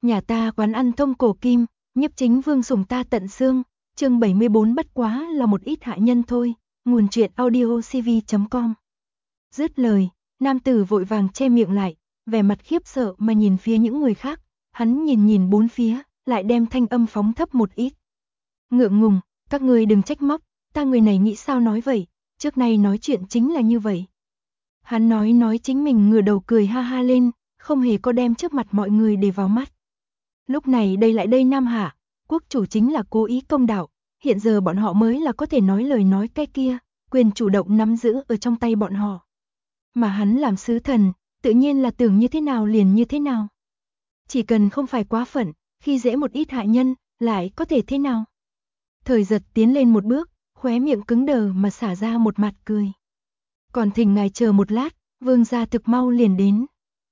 Nhà ta quán ăn thông cổ kim, nhiếp chính vương sủng ta tận xương. Chương 74 bất quá là một ít hạ nhân thôi. Nguồn truyện audiocv.com. Dứt lời, nam tử vội vàng che miệng lại, vẻ mặt khiếp sợ mà nhìn phía những người khác. Hắn nhìn bốn phía, lại đem thanh âm phóng thấp một ít. Ngượng ngùng, các ngươi đừng trách móc, ta người này nghĩ sao nói vậy, trước nay nói chuyện chính là như vậy. Hắn nói chính mình ngửa đầu cười ha ha lên, không hề có đem trước mặt mọi người để vào mắt. Lúc này đây Nam Hạ, quốc chủ chính là cố ý công đạo, hiện giờ bọn họ mới là có thể nói lời nói cái kia, quyền chủ động nắm giữ ở trong tay bọn họ. Mà hắn làm sứ thần, tự nhiên là tưởng như thế nào liền như thế nào. Chỉ cần không phải quá phận, khi dễ một ít hạ nhân, lại có thể thế nào. Thời Giật tiến lên một bước, khóe miệng cứng đờ mà xả ra một mặt cười. Còn thỉnh ngài chờ một lát, vương gia thực mau liền đến.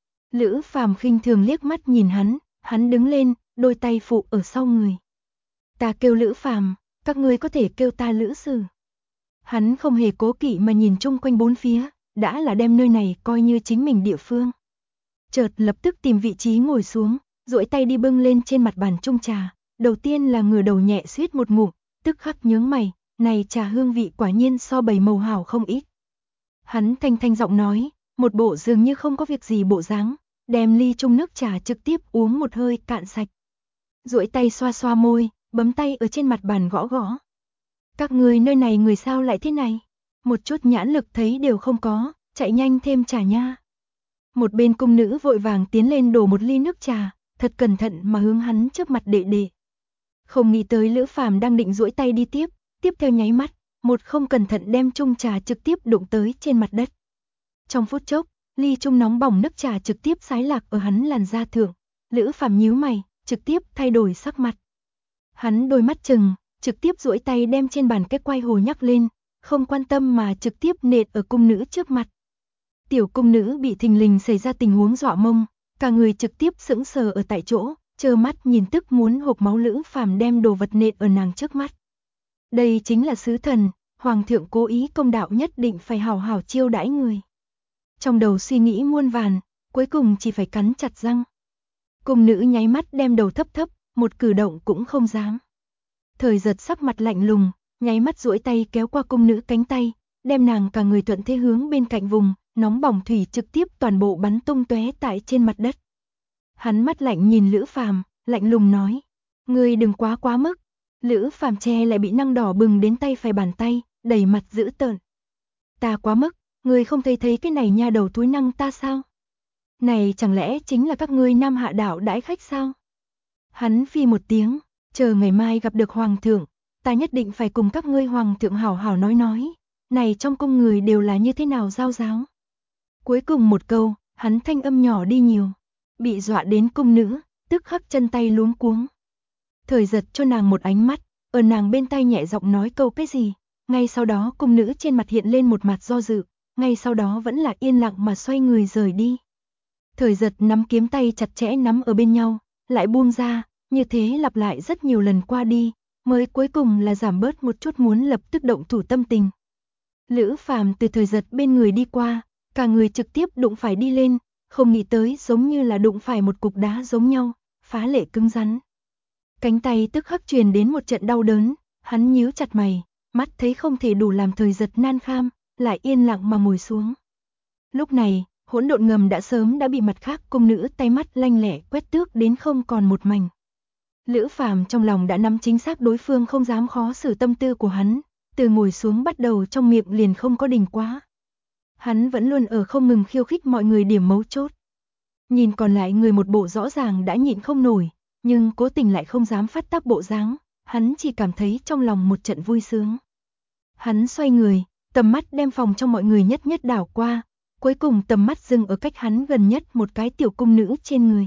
Lữ Phàm khinh thường liếc mắt nhìn hắn đứng lên, đôi tay phụ ở sau người. Ta kêu Lữ Phàm, các ngươi có thể kêu ta Lữ Sư. Hắn không hề cố kỵ mà nhìn chung quanh bốn phía, đã là đem nơi này coi như chính mình địa phương. Chợt lập tức tìm vị trí ngồi xuống, duỗi tay đi bưng lên trên mặt bàn chung trà, đầu tiên là ngửa đầu nhẹ suýt một ngụm, tức khắc nhướng mày, này trà hương vị quả nhiên so bầy màu hảo không ít. Hắn thanh giọng nói, một bộ dường như không có việc gì bộ dáng, đem ly chung nước trà trực tiếp uống một hơi cạn sạch. Duỗi tay xoa môi, bấm tay ở trên mặt bàn gõ gõ. Các ngươi nơi này người sao lại thế này? Một chút nhãn lực thấy đều không có, chạy nhanh thêm trà nha. Một bên cung nữ vội vàng tiến lên đổ một ly nước trà, thật cẩn thận mà hướng hắn trước mặt đệ đệ. Không nghĩ tới Lữ Phàm đang định duỗi tay đi tiếp theo nháy mắt, một không cẩn thận đem chung trà trực tiếp đụng tới trên mặt đất. Trong phút chốc, ly chung nóng bỏng nước trà trực tiếp xái lạc ở hắn làn da thượng. Lữ Phàm nhíu mày, trực tiếp thay đổi sắc mặt. Hắn đôi mắt trừng, trực tiếp duỗi tay đem trên bàn cái quai hồ nhắc lên, không quan tâm mà trực tiếp nện ở cung nữ trước mặt. Tiểu cung nữ bị thình lình xảy ra tình huống dọa mông, cả người trực tiếp sững sờ ở tại chỗ, trơ mắt nhìn tức muốn hộc máu Lữ Phàm đem đồ vật nện ở nàng trước mắt. Đây chính là sứ thần, hoàng thượng cố ý công đạo nhất định phải hảo hảo chiêu đãi người. Trong đầu suy nghĩ muôn vàn, cuối cùng chỉ phải cắn chặt răng. Cung nữ nháy mắt đem đầu thấp, một cử động cũng không dám. Thời Giật sắc mặt lạnh lùng, nháy mắt duỗi tay kéo qua cung nữ cánh tay, đem nàng cả người thuận thế hướng bên cạnh vùng, nóng bỏng thủy trực tiếp toàn bộ bắn tung tóe tại trên mặt đất. Hắn mắt lạnh nhìn Lữ Phàm, lạnh lùng nói: "Ngươi đừng quá mức." Lữ Phàm che lại bị năng đỏ bừng đến tay phải bàn tay, đầy mặt dữ tợn. "Ta quá mức, ngươi không thấy cái này nha đầu thúi năng ta sao? Này chẳng lẽ chính là các ngươi Nam Hạ đảo đãi khách sao?" Hắn phi một tiếng, "Chờ ngày mai gặp được hoàng thượng, ta nhất định phải cùng các ngươi hoàng thượng hảo hảo nói, này trong cung người đều là như thế nào giao giáo." Cuối cùng một câu, hắn thanh âm nhỏ đi nhiều, bị dọa đến cung nữ, tức khắc chân tay luống cuống. Thời Giật cho nàng một ánh mắt, ở nàng bên tai nhẹ giọng nói câu cái gì, ngay sau đó cung nữ trên mặt hiện lên một mặt do dự, ngay sau đó vẫn là yên lặng mà xoay người rời đi. Thời Giật nắm kiếm tay chặt chẽ nắm ở bên nhau, lại buông ra, như thế lặp lại rất nhiều lần qua đi, mới cuối cùng là giảm bớt một chút muốn lập tức động thủ tâm tình. Lữ Phàm từ Thời Giật bên người đi qua, cả người trực tiếp đụng phải đi lên, không nghĩ tới giống như là đụng phải một cục đá giống nhau, phá lệ cứng rắn. Cánh tay tức khắc truyền đến một trận đau đớn, hắn nhíu chặt mày, mắt thấy không thể đủ làm Thời Giật nan kham, lại yên lặng mà ngồi xuống. Lúc này, hỗn độn ngầm đã sớm bị mặt khác cung nữ tay mắt lanh lẹ quét tước đến không còn một mảnh. Lữ Phàm trong lòng đã nắm chính xác đối phương không dám khó xử tâm tư của hắn, từ ngồi xuống bắt đầu trong miệng liền không có đình quá. Hắn vẫn luôn ở không ngừng khiêu khích mọi người điểm mấu chốt. Nhìn còn lại người một bộ rõ ràng đã nhịn không nổi, nhưng cố tình lại không dám phát tác bộ dáng, hắn chỉ cảm thấy trong lòng một trận vui sướng. Hắn xoay người, tầm mắt đem phòng trong mọi người nhất đảo qua, cuối cùng tầm mắt dừng ở cách hắn gần nhất một cái tiểu cung nữ trên người.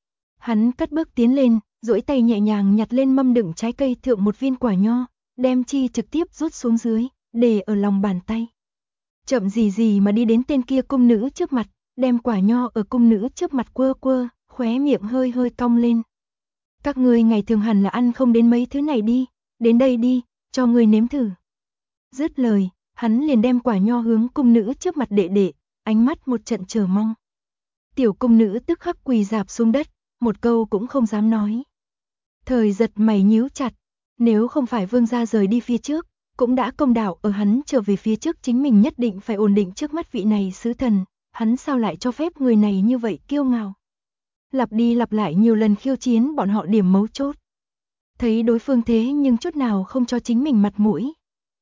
Hắn cất bước tiến lên, duỗi tay nhẹ nhàng nhặt lên mâm đựng trái cây thượng một viên quả nho, đem chi trực tiếp rút xuống dưới, để ở lòng bàn tay. Chậm gì mà đi đến tên kia cung nữ trước mặt, đem quả nho ở cung nữ trước mặt quơ, khóe miệng hơi cong lên. "Các ngươi ngày thường hẳn là ăn không đến mấy thứ này đi, đến đây đi, cho ngươi nếm thử." Dứt lời, hắn liền đem quả nho hướng cung nữ trước mặt đệ, ánh mắt một trận chờ mong. Tiểu cung nữ tức khắc quỳ rạp xuống đất, một câu cũng không dám nói. Thời Giật mày nhíu chặt, nếu không phải Vương gia rời đi phía trước, cũng đã công đạo ở hắn trở về phía trước chính mình nhất định phải ổn định trước mắt vị này sứ thần, hắn sao lại cho phép người này như vậy kiêu ngạo. Lặp đi lặp lại nhiều lần khiêu chiến bọn họ điểm mấu chốt. Thấy đối phương thế nhưng chút nào không cho chính mình mặt mũi.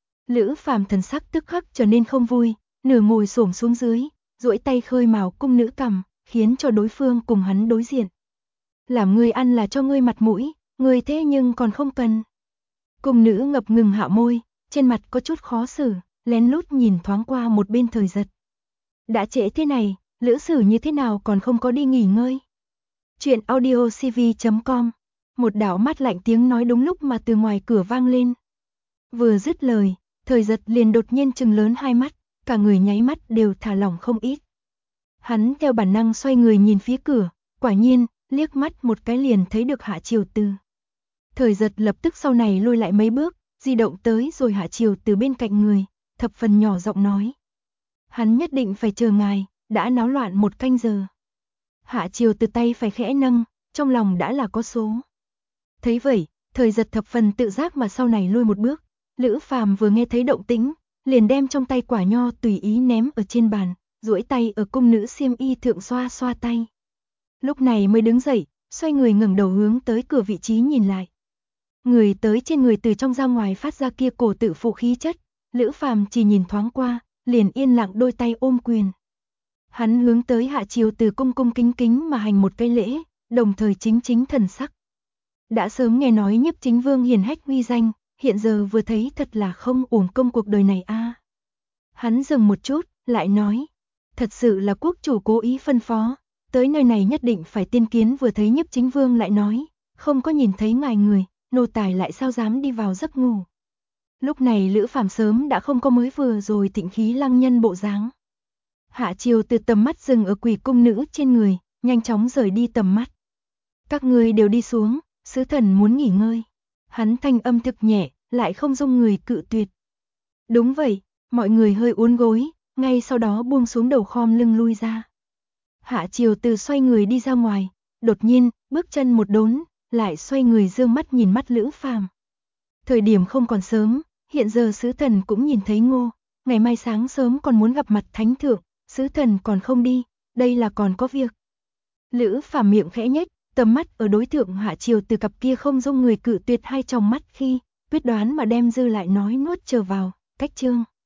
Lữ Phàm thần sắc tức khắc trở nên không vui, nửa ngồi xổm xuống dưới, duỗi tay khơi mào cung nữ cằm, khiến cho đối phương cùng hắn đối diện. Làm ngươi ăn là cho ngươi mặt mũi, ngươi thế nhưng còn không cần. Cung nữ ngập ngừng hạ môi, trên mặt có chút khó xử, lén lút nhìn thoáng qua một bên Thời Giật. Đã trễ thế này, Lữ Sử như thế nào còn không có đi nghỉ ngơi. Chuyện audio cv.com. Một đạo mát lạnh tiếng nói đúng lúc mà từ ngoài cửa vang lên. Vừa dứt lời, Thời Giật liền đột nhiên trừng lớn hai mắt, cả người nháy mắt đều thả lỏng không ít. Hắn theo bản năng xoay người nhìn phía cửa, quả nhiên, liếc mắt một cái liền thấy được Hạ Triều Từ. Thời Giật lập tức sau này lùi lại mấy bước, di động tới rồi Hạ Triều Từ bên cạnh người, thập phần nhỏ giọng nói. Hắn nhất định phải chờ ngài, đã náo loạn một canh giờ. Hạ Triều Từ tay phải khẽ nâng, trong lòng đã là có số. Thấy vậy, Thời Giật thập phần tự giác mà sau này lui một bước. Lữ Phàm vừa nghe thấy động tĩnh, liền đem trong tay quả nho tùy ý ném ở trên bàn, duỗi tay ở cung nữ xiêm y thượng xoa xoa tay. Lúc này mới đứng dậy, xoay người ngẩng đầu hướng tới cửa vị trí nhìn lại. Người tới trên người từ trong ra ngoài phát ra kia cổ tự phụ khí chất, Lữ Phàm chỉ nhìn thoáng qua, liền yên lặng đôi tay ôm quyền. Hắn hướng tới Hạ Triều Từ cung cung kính kính mà hành một cái lễ, đồng thời chính chính thần sắc. Đã sớm nghe nói Nhiếp Chính Vương hiển hách uy danh, hiện giờ vừa thấy thật là không uổng công cuộc đời này a. Hắn dừng một chút, lại nói, thật sự là quốc chủ cố ý phân phó, tới nơi này nhất định phải tiên kiến. Vừa thấy Nhiếp Chính Vương lại nói, không có nhìn thấy ngài người, nô tài lại sao dám đi vào giấc ngủ. Lúc này Lữ Phàm sớm đã không có mới vừa rồi tịnh khí lăng nhân bộ dáng. Hạ Triều Từ tầm mắt dừng ở quỷ cung nữ trên người, nhanh chóng rời đi tầm mắt. Các ngươi đều đi xuống, sứ thần muốn nghỉ ngơi. Hắn thanh âm thực nhẹ, lại không dung người cự tuyệt. Đúng vậy, mọi người hơi uốn gối, ngay sau đó buông xuống đầu khom lưng lui ra. Hạ Triều Từ xoay người đi ra ngoài, đột nhiên, bước chân một đốn, lại xoay người dương mắt nhìn mắt Lữ Phàm. Thời điểm không còn sớm, hiện giờ sứ thần cũng nhìn thấy Ngô, ngày mai sáng sớm còn muốn gặp mặt thánh thượng, sứ thần còn không đi, đây là còn có việc. Lữ Phàm miệng khẽ nhếch, tầm mắt ở đối tượng Hạ Triều Từ cặp kia không dung người cự tuyệt hai tròng mắt khi, quyết đoán mà đem dư lại nói nuốt trở vào, cách chương.